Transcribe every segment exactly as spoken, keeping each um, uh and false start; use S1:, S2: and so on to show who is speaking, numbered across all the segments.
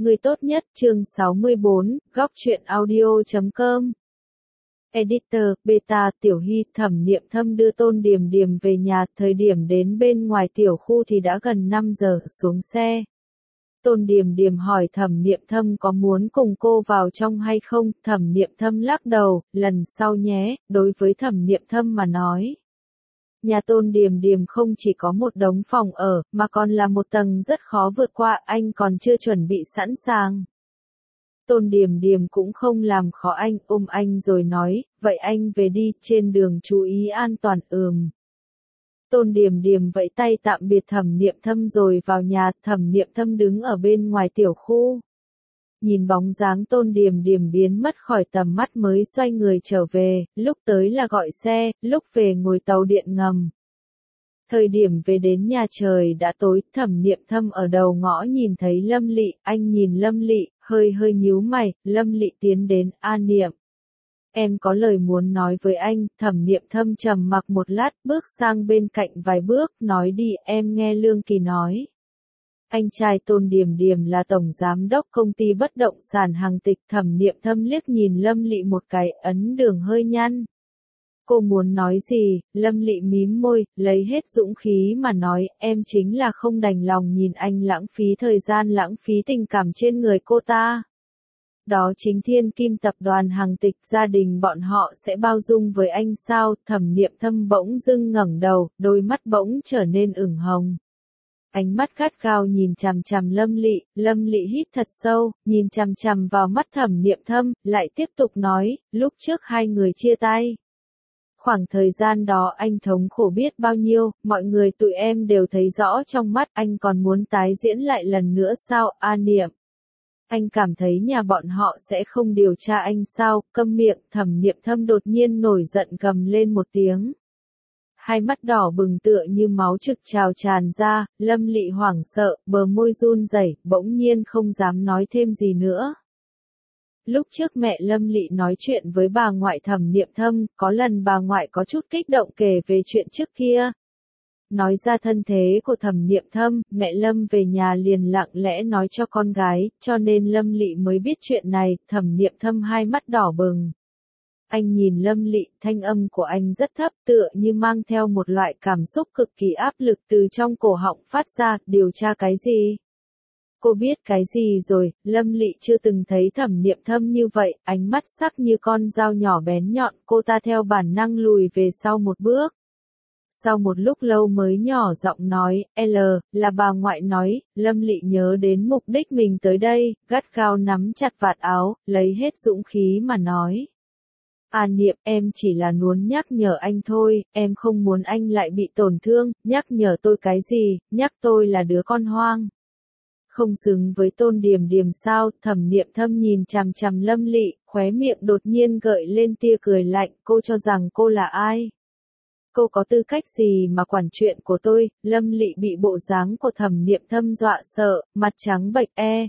S1: Người tốt nhất, chương sáu mươi bốn, góc truyện audio chấm com. Editor, Beta, Tiểu Hy, Thẩm Niệm Thâm đưa Tôn Điềm Điềm về nhà, thời điểm đến bên ngoài tiểu khu thì đã gần năm giờ, xuống xe. Tôn Điềm Điềm hỏi Thẩm Niệm Thâm có muốn cùng cô vào trong hay không, Thẩm Niệm Thâm lắc đầu, lần sau nhé, đối với Thẩm Niệm Thâm mà nói. Nhà Tôn Điềm Điềm không chỉ có một đống phòng ở, mà còn là một tầng rất khó vượt qua, anh còn chưa chuẩn bị sẵn sàng. Tôn Điềm Điềm cũng không làm khó anh, ôm anh rồi nói, vậy anh về đi, trên đường chú ý an toàn. Ừm. Tôn Điềm Điềm vẫy tay tạm biệt Thẩm Niệm Thâm rồi vào nhà, Thẩm Niệm Thâm đứng ở bên ngoài tiểu khu. Nhìn bóng dáng Tôn Điềm Điềm biến mất khỏi tầm mắt mới xoay người trở về, lúc tới là gọi xe, lúc về ngồi tàu điện ngầm. Thời điểm về đến nhà trời đã tối, Thẩm Niệm Thâm ở đầu ngõ nhìn thấy Lâm Lị, anh nhìn Lâm Lị, hơi hơi nhíu mày, Lâm Lị tiến đến, A Niệm. Em có lời muốn nói với anh, Thẩm Niệm Thâm trầm mặc một lát, bước sang bên cạnh vài bước, nói đi, em nghe Lương Kỳ nói. Anh trai Tôn Điềm Điềm là tổng giám đốc công ty bất động sản Hằng Tịch. Thẩm Niệm Thâm liếc nhìn Lâm Lị một cái, ấn đường hơi nhăn. Cô muốn nói gì? Lâm Lị mím môi, lấy hết dũng khí mà nói, em chính là không đành lòng nhìn anh lãng phí thời gian lãng phí tình cảm trên người cô ta. Đó chính Thiên Kim tập đoàn Hằng Tịch, gia đình bọn họ sẽ bao dung với anh sao? Thẩm Niệm Thâm bỗng dưng ngẩng đầu, đôi mắt bỗng trở nên ửng hồng. Ánh mắt gắt gao nhìn chằm chằm Lâm Lị, Lâm Lị hít thật sâu, nhìn chằm chằm vào mắt Thẩm Niệm Thâm, lại tiếp tục nói, lúc trước hai người chia tay. Khoảng thời gian đó anh thống khổ biết bao nhiêu, mọi người tụi em đều thấy rõ trong mắt, anh còn muốn tái diễn lại lần nữa sao? A Niệm. Anh cảm thấy nhà bọn họ sẽ không điều tra anh sao? Câm miệng. Thẩm Niệm Thâm đột nhiên nổi giận gầm lên một tiếng. Hai mắt đỏ bừng tựa như máu trực trào tràn ra, Lâm Lị hoảng sợ, bờ môi run rẩy, bỗng nhiên không dám nói thêm gì nữa. Lúc trước mẹ Lâm Lị nói chuyện với bà ngoại Thẩm Niệm Thâm, có lần bà ngoại có chút kích động kể về chuyện trước kia. Nói ra thân thế của Thẩm Niệm Thâm, mẹ Lâm về nhà liền lặng lẽ nói cho con gái, cho nên Lâm Lị mới biết chuyện này. Thẩm Niệm Thâm hai mắt đỏ bừng. Anh nhìn Lâm Lị, thanh âm của anh rất thấp, tựa như mang theo một loại cảm xúc cực kỳ áp lực từ trong cổ họng phát ra, điều tra cái gì? Cô biết cái gì rồi? Lâm Lị chưa từng thấy Thẩm Niệm Thâm như vậy, ánh mắt sắc như con dao nhỏ bén nhọn, cô ta theo bản năng lùi về sau một bước. Sau một lúc lâu mới nhỏ giọng nói, L, là bà ngoại nói. Lâm Lị nhớ đến mục đích mình tới đây, gắt gao nắm chặt vạt áo, lấy hết dũng khí mà nói. A Niệm, em chỉ là muốn nhắc nhở anh thôi, em không muốn anh lại bị tổn thương, nhắc nhở tôi cái gì, nhắc tôi là đứa con hoang. Không xứng với Tôn Điềm Điềm sao? Thẩm Niệm Thâm nhìn chằm chằm Lâm Lị, khóe miệng đột nhiên gợi lên tia cười lạnh, cô cho rằng cô là ai? Cô có tư cách gì mà quản chuyện của tôi? Lâm Lị bị bộ dáng của Thẩm Niệm Thâm dọa sợ, mặt trắng bệch e.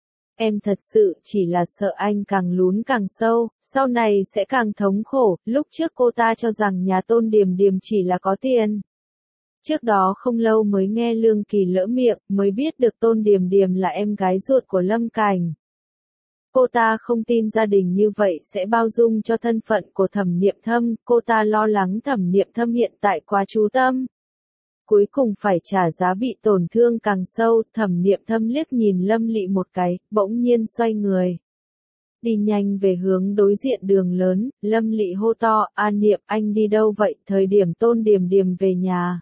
S1: Em thật sự chỉ là sợ anh càng lún càng sâu, sau này sẽ càng thống khổ. Lúc trước cô ta cho rằng nhà Tôn Điềm Điềm chỉ là có tiền. Trước đó không lâu mới nghe Lương Kỳ lỡ miệng, mới biết được Tôn Điềm Điềm là em gái ruột của Lâm Cảnh. Cô ta không tin gia đình như vậy sẽ bao dung cho thân phận của Thẩm Niệm Thâm, cô ta lo lắng Thẩm Niệm Thâm hiện tại quá chú tâm. Cuối cùng phải trả giá bị tổn thương càng sâu. Thẩm Niệm Thâm liếc nhìn Lâm Lị một cái, bỗng nhiên xoay người. Đi nhanh về hướng đối diện đường lớn, Lâm Lị hô to, A Niệm, anh đi đâu vậy? Thời điểm Tôn Điềm Điềm về nhà.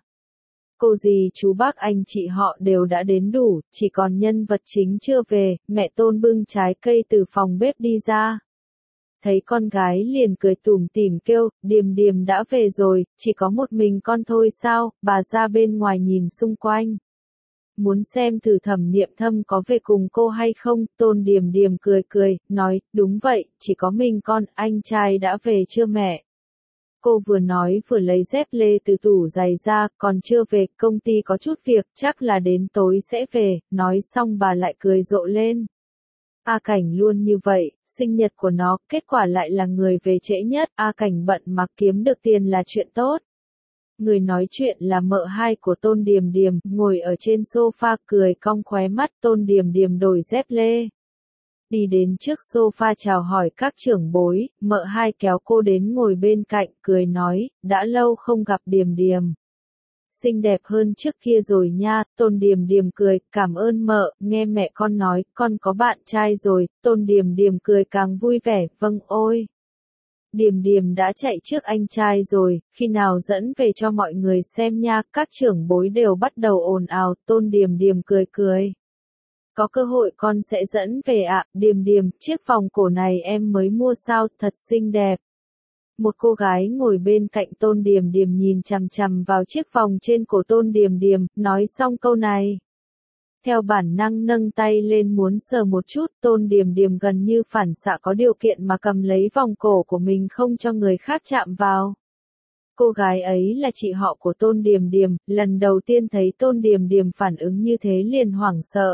S1: Cô dì chú bác anh chị họ đều đã đến đủ, chỉ còn nhân vật chính chưa về. Mẹ Tôn bưng trái cây từ phòng bếp đi ra. Thấy con gái liền cười tủm tỉm kêu, Điềm Điềm đã về rồi, chỉ có một mình con thôi sao? Bà ra bên ngoài nhìn xung quanh. Muốn xem thử Thẩm Niệm Thâm có về cùng cô hay không? Tôn Điềm Điềm cười cười, nói, đúng vậy, chỉ có mình con, anh trai đã về chưa mẹ? Cô vừa nói vừa lấy dép lê từ tủ giày ra, còn chưa về, công ty có chút việc, chắc là đến tối sẽ về. Nói xong bà lại cười rộ lên. A Cảnh luôn như vậy, sinh nhật của nó, kết quả lại là người về trễ nhất. A Cảnh bận mà kiếm được tiền là chuyện tốt. Người nói chuyện là mợ hai của Tôn Điềm Điềm, ngồi ở trên sofa cười cong khóe mắt. Tôn Điềm Điềm đổi dép lê. Đi đến trước sofa chào hỏi các trưởng bối, mợ hai kéo cô đến ngồi bên cạnh, cười nói, đã lâu không gặp Điềm Điềm. Xinh đẹp hơn trước kia rồi nha, Tôn Điềm Điềm cười, cảm ơn mợ, nghe mẹ con nói, con có bạn trai rồi, Tôn Điềm Điềm cười càng vui vẻ, vâng ôi. Điềm Điềm đã chạy trước anh trai rồi, khi nào dẫn về cho mọi người xem nha, các trưởng bối đều bắt đầu ồn ào, Tôn Điềm Điềm cười cười. Có cơ hội con sẽ dẫn về ạ, Điềm Điềm, chiếc vòng cổ này em mới mua sao, thật xinh đẹp. Một cô gái ngồi bên cạnh Tôn Điềm Điềm nhìn chằm chằm vào chiếc vòng trên cổ Tôn Điềm Điềm, nói xong câu này. Theo bản năng nâng tay lên muốn sờ một chút, Tôn Điềm Điềm gần như phản xạ có điều kiện mà cầm lấy vòng cổ của mình không cho người khác chạm vào. Cô gái ấy là chị họ của Tôn Điềm Điềm, lần đầu tiên thấy Tôn Điềm Điềm phản ứng như thế liền hoảng sợ.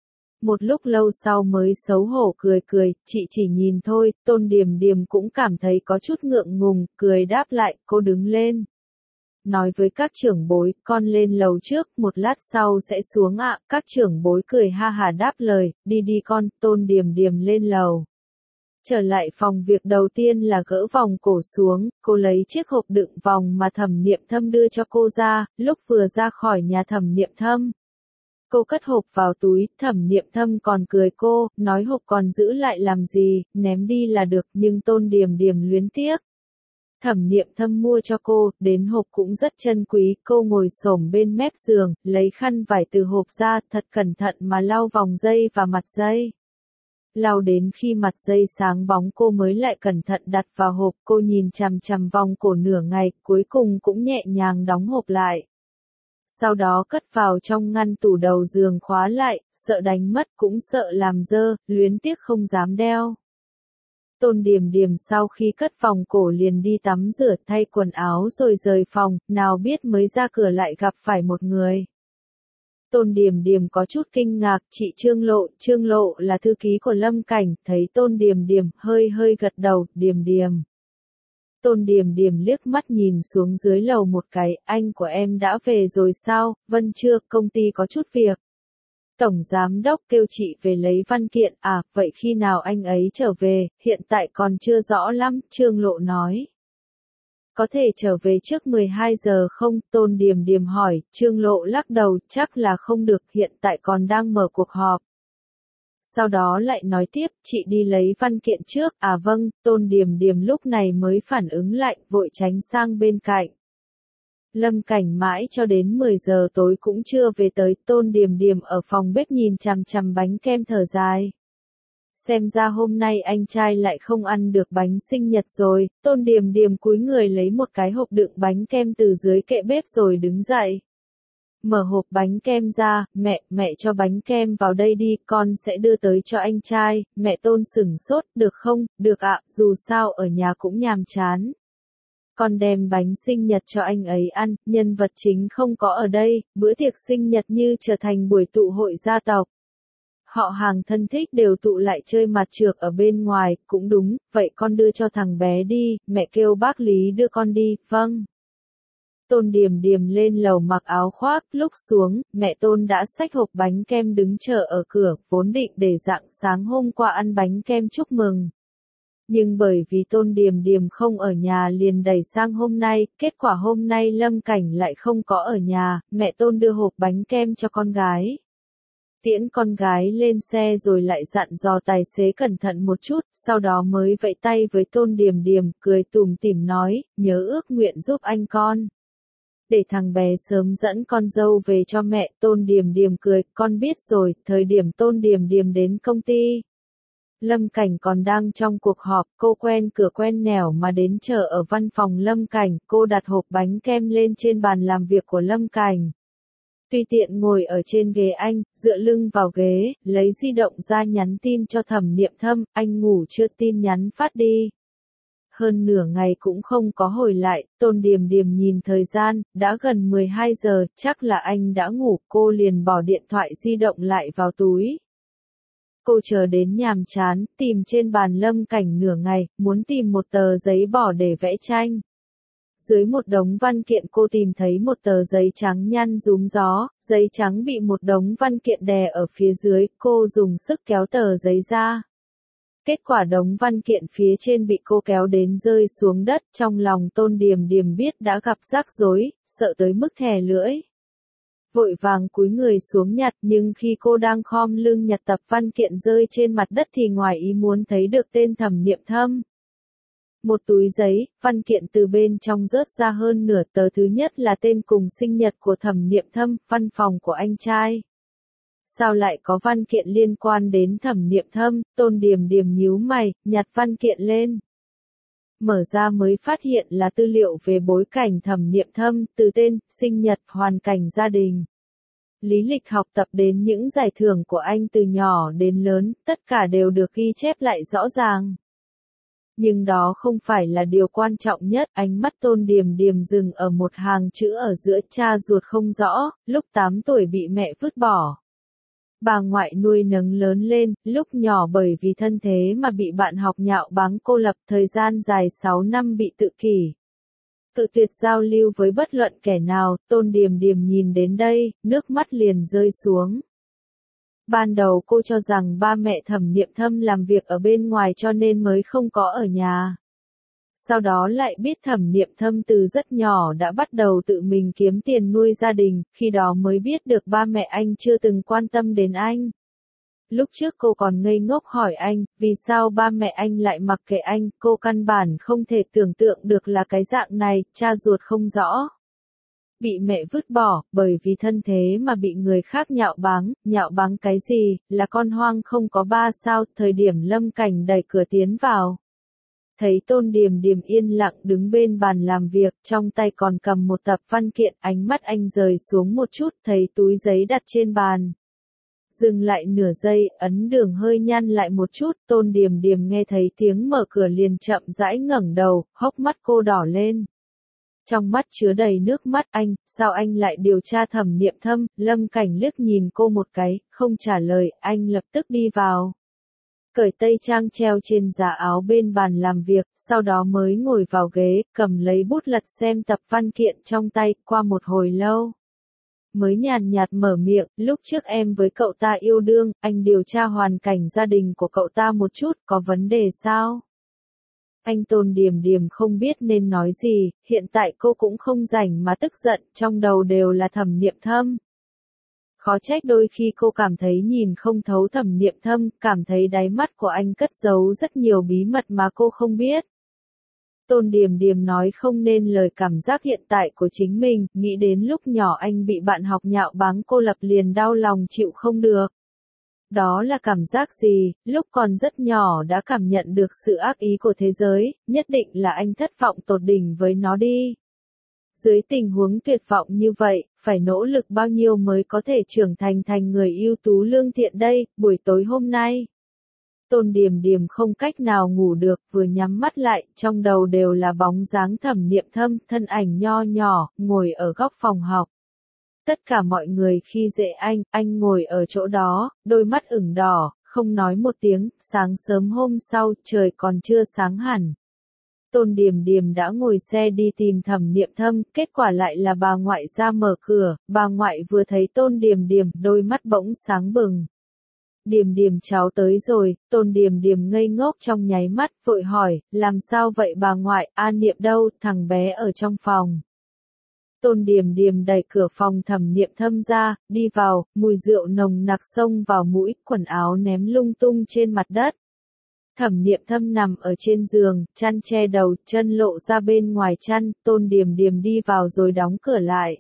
S1: Một lúc lâu sau mới xấu hổ cười cười, chị chỉ nhìn thôi, Tôn Điềm Điềm cũng cảm thấy có chút ngượng ngùng, cười đáp lại, cô đứng lên. Nói với các trưởng bối, con lên lầu trước, một lát sau sẽ xuống ạ, các trưởng bối cười ha hà đáp lời, đi đi con, Tôn Điềm Điềm lên lầu. Trở lại phòng việc đầu tiên là gỡ vòng cổ xuống, cô lấy chiếc hộp đựng vòng mà Thẩm Niệm Thâm đưa cho cô ra, lúc vừa ra khỏi nhà Thẩm Niệm Thâm. Cô cất hộp vào túi, Thẩm Niệm Thâm còn cười cô, nói hộp còn giữ lại làm gì, ném đi là được, nhưng Tôn Điềm Điềm luyến tiếc. Thẩm Niệm Thâm mua cho cô, đến hộp cũng rất chân quý, cô ngồi xổm bên mép giường, lấy khăn vải từ hộp ra, thật cẩn thận mà lau vòng dây và mặt dây. Lau đến khi mặt dây sáng bóng cô mới lại cẩn thận đặt vào hộp, cô nhìn chằm chằm vòng cổ nửa ngày, cuối cùng cũng nhẹ nhàng đóng hộp lại. Sau đó cất vào trong ngăn tủ đầu giường khóa lại, sợ đánh mất cũng sợ làm dơ, luyến tiếc không dám đeo. Tôn Điềm Điềm sau khi cất vòng cổ liền đi tắm rửa thay quần áo rồi rời phòng, nào biết mới ra cửa lại gặp phải một người. Tôn Điềm Điềm có chút kinh ngạc, chị Trương Lộ, Trương Lộ là thư ký của Lâm Cảnh, thấy Tôn Điềm Điềm, hơi hơi gật đầu, Điềm Điềm. Tôn Điềm Điềm liếc mắt nhìn xuống dưới lầu một cái, anh của em đã về rồi sao, vâng chưa, công ty có chút việc. Tổng giám đốc kêu chị về lấy văn kiện, à, vậy khi nào anh ấy trở về, hiện tại còn chưa rõ lắm, Trương Lộ nói. Có thể trở về trước mười hai giờ không, Tôn Điềm Điềm hỏi, Trương Lộ lắc đầu, chắc là không được, hiện tại còn đang mở cuộc họp. Sau đó lại nói tiếp, chị đi lấy văn kiện trước, à vâng, Tôn Điềm Điềm lúc này mới phản ứng lại, vội tránh sang bên cạnh. Lâm Cảnh mãi cho đến mười giờ tối cũng chưa về tới, Tôn Điềm Điềm ở phòng bếp nhìn chằm chằm bánh kem thở dài. Xem ra hôm nay anh trai lại không ăn được bánh sinh nhật rồi, Tôn Điềm Điềm cúi người lấy một cái hộp đựng bánh kem từ dưới kệ bếp rồi đứng dậy. Mở hộp bánh kem ra, mẹ, mẹ cho bánh kem vào đây đi, con sẽ đưa tới cho anh trai, mẹ Tôn sửng sốt, được không, được ạ, dù sao ở nhà cũng nhàm chán. Con đem bánh sinh nhật cho anh ấy ăn, nhân vật chính không có ở đây, bữa tiệc sinh nhật như trở thành buổi tụ hội gia tộc. Họ hàng thân thích đều tụ lại chơi mặt trược ở bên ngoài, cũng đúng, vậy con đưa cho thằng bé đi, mẹ kêu bác Lý đưa con đi, vâng. Tôn Điềm Điềm lên lầu mặc áo khoác, lúc xuống, mẹ Tôn đã xách hộp bánh kem đứng chờ ở cửa, vốn định để rạng sáng hôm qua ăn bánh kem chúc mừng. Nhưng bởi vì Tôn Điềm Điềm không ở nhà liền đẩy sang hôm nay, kết quả hôm nay Lâm Cảnh lại không có ở nhà, mẹ Tôn đưa hộp bánh kem cho con gái. Tiễn con gái lên xe rồi lại dặn dò tài xế cẩn thận một chút, sau đó mới vẫy tay với Tôn Điềm Điềm, cười tủm tỉm nói, nhớ ước nguyện giúp anh con. Để thằng bé sớm dẫn con dâu về cho mẹ, Tôn Điềm Điềm cười, con biết rồi, thời điểm Tôn Điềm Điềm đến công ty. Lâm Cảnh còn đang trong cuộc họp, cô quen cửa quen nẻo mà đến chờ ở văn phòng Lâm Cảnh, cô đặt hộp bánh kem lên trên bàn làm việc của Lâm Cảnh. Tùy tiện ngồi ở trên ghế anh, dựa lưng vào ghế, lấy di động ra nhắn tin cho Thẩm Niệm Thâm, anh ngủ chưa, tin nhắn phát đi. Hơn nửa ngày cũng không có hồi lại, Tôn Điềm Điềm nhìn thời gian, đã gần mười hai giờ, chắc là anh đã ngủ, cô liền bỏ điện thoại di động lại vào túi. Cô chờ đến nhàm chán, tìm trên bàn Lâm Cảnh nửa ngày, muốn tìm một tờ giấy bỏ để vẽ tranh. Dưới một đống văn kiện cô tìm thấy một tờ giấy trắng nhăn rúm gió, giấy trắng bị một đống văn kiện đè ở phía dưới, cô dùng sức kéo tờ giấy ra. Kết quả đống văn kiện phía trên bị cô kéo đến rơi xuống đất, trong lòng Tôn Điềm Điềm biết đã gặp rắc rối, sợ tới mức thè lưỡi. Vội vàng cúi người xuống nhặt, nhưng khi cô đang khom lưng nhặt tập văn kiện rơi trên mặt đất thì ngoài ý muốn thấy được tên Thẩm Niệm Thâm. Một túi giấy, văn kiện từ bên trong rớt ra hơn nửa, tờ thứ nhất là tên cùng sinh nhật của Thẩm Niệm Thâm, văn phòng của anh trai. Sao lại có văn kiện liên quan đến Thẩm Niệm Thâm? Tôn Điềm Điềm nhíu mày, nhặt văn kiện lên. Mở ra mới phát hiện là tư liệu về bối cảnh Thẩm Niệm Thâm, từ tên, sinh nhật, hoàn cảnh gia đình, lý lịch học tập đến những giải thưởng của anh từ nhỏ đến lớn, tất cả đều được ghi chép lại rõ ràng. Nhưng đó không phải là điều quan trọng nhất, ánh mắt Tôn Điềm Điềm dừng ở một hàng chữ ở giữa, cha ruột không rõ, lúc tám tuổi bị mẹ vứt bỏ. Bà ngoại nuôi nấng lớn lên, lúc nhỏ bởi vì thân thế mà bị bạn học nhạo báng cô lập, thời gian dài sáu năm bị tự kỷ. Tự tuyệt giao lưu với bất luận kẻ nào, Tôn Điềm Điềm nhìn đến đây, nước mắt liền rơi xuống. Ban đầu cô cho rằng ba mẹ Thẩm Niệm Thâm làm việc ở bên ngoài cho nên mới không có ở nhà. Sau đó lại biết Thẩm Niệm Thâm từ rất nhỏ đã bắt đầu tự mình kiếm tiền nuôi gia đình, khi đó mới biết được ba mẹ anh chưa từng quan tâm đến anh. Lúc trước cô còn ngây ngốc hỏi anh, vì sao ba mẹ anh lại mặc kệ anh, cô căn bản không thể tưởng tượng được là cái dạng này, cha ruột không rõ. Bị mẹ vứt bỏ, bởi vì thân thế mà bị người khác nhạo báng, nhạo báng cái gì, là con hoang không có ba sao, thời điểm Lâm Cảnh đẩy cửa tiến vào. Thấy Tôn Điềm Điềm yên lặng đứng bên bàn làm việc, trong tay còn cầm một tập văn kiện, ánh mắt anh rời xuống một chút, thấy túi giấy đặt trên bàn. Dừng lại nửa giây, ấn đường hơi nhăn lại một chút, Tôn Điềm Điềm nghe thấy tiếng mở cửa liền chậm rãi ngẩng đầu, hốc mắt cô đỏ lên. Trong mắt chứa đầy nước mắt, anh, sao anh lại điều tra Thẩm Niệm Thâm? Lâm Cảnh liếc nhìn cô một cái, không trả lời, anh lập tức đi vào. Cởi tây trang treo trên giá áo bên bàn làm việc, sau đó mới ngồi vào ghế, cầm lấy bút lật xem tập văn kiện trong tay, qua một hồi lâu. Mới nhàn nhạt mở miệng, lúc trước em với cậu ta yêu đương, anh điều tra hoàn cảnh gia đình của cậu ta một chút, có vấn đề sao? Anh Tôn Điềm Điềm không biết nên nói gì, hiện tại cô cũng không rảnh mà tức giận, trong đầu đều là Thẩm Niệm Thâm. Khó trách đôi khi cô cảm thấy nhìn không thấu Thẩm Niệm Thâm, cảm thấy đáy mắt của anh cất giấu rất nhiều bí mật mà cô không biết. Tôn Điềm Điềm nói không nên lời cảm giác hiện tại của chính mình, nghĩ đến lúc nhỏ anh bị bạn học nhạo báng cô lập liền đau lòng chịu không được. Đó là cảm giác gì, lúc còn rất nhỏ đã cảm nhận được sự ác ý của thế giới, nhất định là anh thất vọng tột đỉnh với nó đi. Dưới tình huống tuyệt vọng như vậy, phải nỗ lực bao nhiêu mới có thể trưởng thành thành người ưu tú lương thiện đây, buổi tối hôm nay. Tôn Điềm Điềm không cách nào ngủ được, vừa nhắm mắt lại, trong đầu đều là bóng dáng Thẩm Niệm Thâm, thân ảnh nho nhỏ, ngồi ở góc phòng học. Tất cả mọi người khi dễ anh, anh ngồi ở chỗ đó, đôi mắt ửng đỏ, không nói một tiếng, sáng sớm hôm sau, trời còn chưa sáng hẳn. Tôn Điềm Điềm đã ngồi xe đi tìm Thẩm Niệm Thâm, kết quả lại là bà ngoại ra mở cửa, bà ngoại vừa thấy Tôn Điềm Điềm, đôi mắt bỗng sáng bừng. Điềm Điềm cháu tới rồi, Tôn Điềm Điềm ngây ngốc trong nháy mắt, vội hỏi, làm sao vậy bà ngoại, A Niệm đâu, thằng bé ở trong phòng. Tôn Điềm Điềm đẩy cửa phòng Thẩm Niệm Thâm ra, đi vào, mùi rượu nồng nặc xông vào mũi, quần áo ném lung tung trên mặt đất. Thẩm Niệm Thâm nằm ở trên giường, chăn che đầu, chân lộ ra bên ngoài chăn, Tôn Điềm Điềm đi vào rồi đóng cửa lại.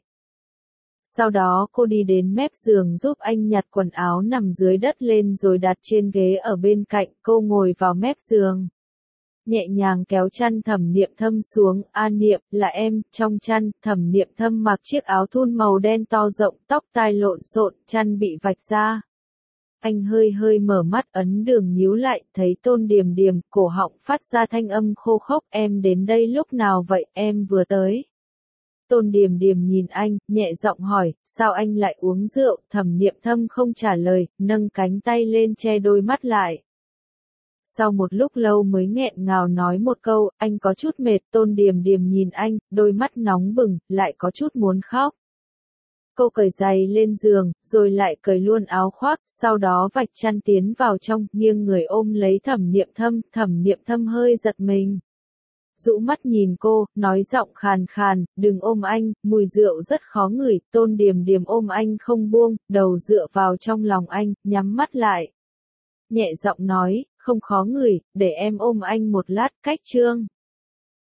S1: Sau đó cô đi đến mép giường giúp anh nhặt quần áo nằm dưới đất lên rồi đặt trên ghế ở bên cạnh, cô ngồi vào mép giường. Nhẹ nhàng kéo chăn Thẩm Niệm Thâm xuống, A Niệm, là em, trong chăn, Thẩm Niệm Thâm mặc chiếc áo thun màu đen to rộng, tóc tai lộn xộn, chăn bị vạch ra. Anh hơi hơi mở mắt, ấn đường nhíu lại, thấy Tôn Điềm Điềm, cổ họng phát ra thanh âm khô khốc, em đến đây lúc nào vậy, em vừa tới. Tôn Điềm Điềm nhìn anh, nhẹ giọng hỏi, sao anh lại uống rượu, Thẩm Niệm Thâm không trả lời, nâng cánh tay lên che đôi mắt lại. Sau một lúc lâu mới nghẹn ngào nói một câu, anh có chút mệt, Tôn Điềm Điềm nhìn anh, đôi mắt nóng bừng, lại có chút muốn khóc. Cô cởi giày lên giường, rồi lại cởi luôn áo khoác, sau đó vạch chăn tiến vào trong, nghiêng người ôm lấy Thẩm Niệm Thâm, Thẩm Niệm Thâm hơi giật mình. Dụ mắt nhìn cô, nói giọng khàn khàn, đừng ôm anh, mùi rượu rất khó ngửi, Tôn Điềm Điềm ôm anh không buông, đầu dựa vào trong lòng anh, nhắm mắt lại. Nhẹ giọng nói, không khó ngửi, để em ôm anh một lát, cách trương.